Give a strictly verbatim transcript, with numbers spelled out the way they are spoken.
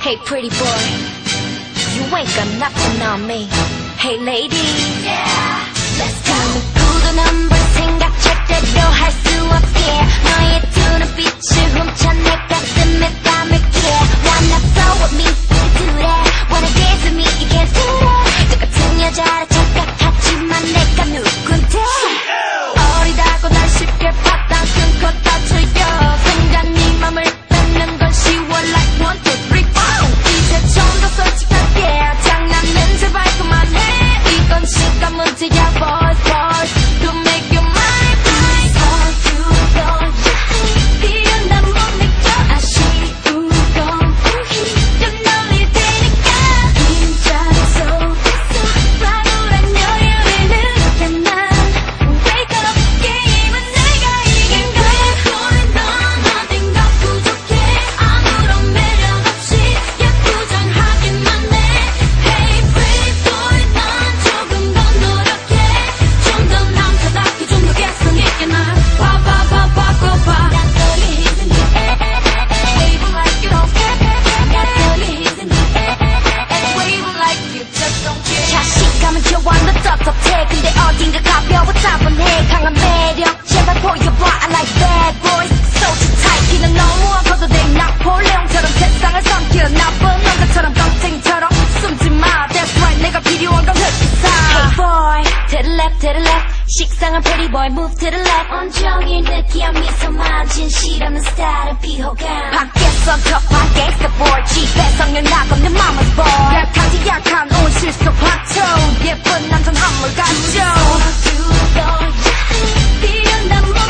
Hey pretty boy, you ain't got nothing on me. Hey lady, yeah, let's go. 누구도 넘볼 생각 절대로 할 수 없게 너의 두 눈빛을 훔쳐 내 가슴에 땀을 깨 Wanna flow with me, do that. Wanna dance with me, you can't do that. 똑같은 여자라 착각하지만 내가 누군데 어리다고 날 쉽게 파다 끊고 다쳐요 순간 네 맘을 뺏는 건 쉬워 like one, two, three, four 이제 좀 더 솔직하게 장난은 제발 그만해 이건 시간 문제야 boys boys Don't make your mind please 서두러 이런 난 못 느껴 아쉬운 건 좀 놀릴 테니까 긴장 속에서 발울한 여유를 느껴 난 Wake up 게임은 내가 이긴 거야 너는 넌 어딘가 부족해 아무런 매력 없이 예쁘장하기만 해 Hey pretty boy 넌 조금 더 노력해 좀 더 남자답게 좀 더 개성 있게 날 봐봐봐봐봐봐 난 너의 힘든 Wave like you don't care 난 너의 힘든 Wave like you just don't care 자신감은 좋아 너 떳떳해 근데 어딘가 가벼워 차분해 강한 매력 제발 보여봐 I like bad boys So tight 기는 너무 아파도 내 나폴레옹처럼 세상을 삼켜 나쁜 남자처럼 깜탱처럼 숨지마 That's right 내가 필요한 건 흑기사 Hey boy to the left to the left 식상한 pretty boy move to the left 온종일 느끼한 미소만 진실없는 스타일은 비호감 밖에서 터프한 gangsta boy 집에서는 나없는 mama's boy 약한지 약한 온실속 화초 예쁜 남자는 한물 같죠 이런 난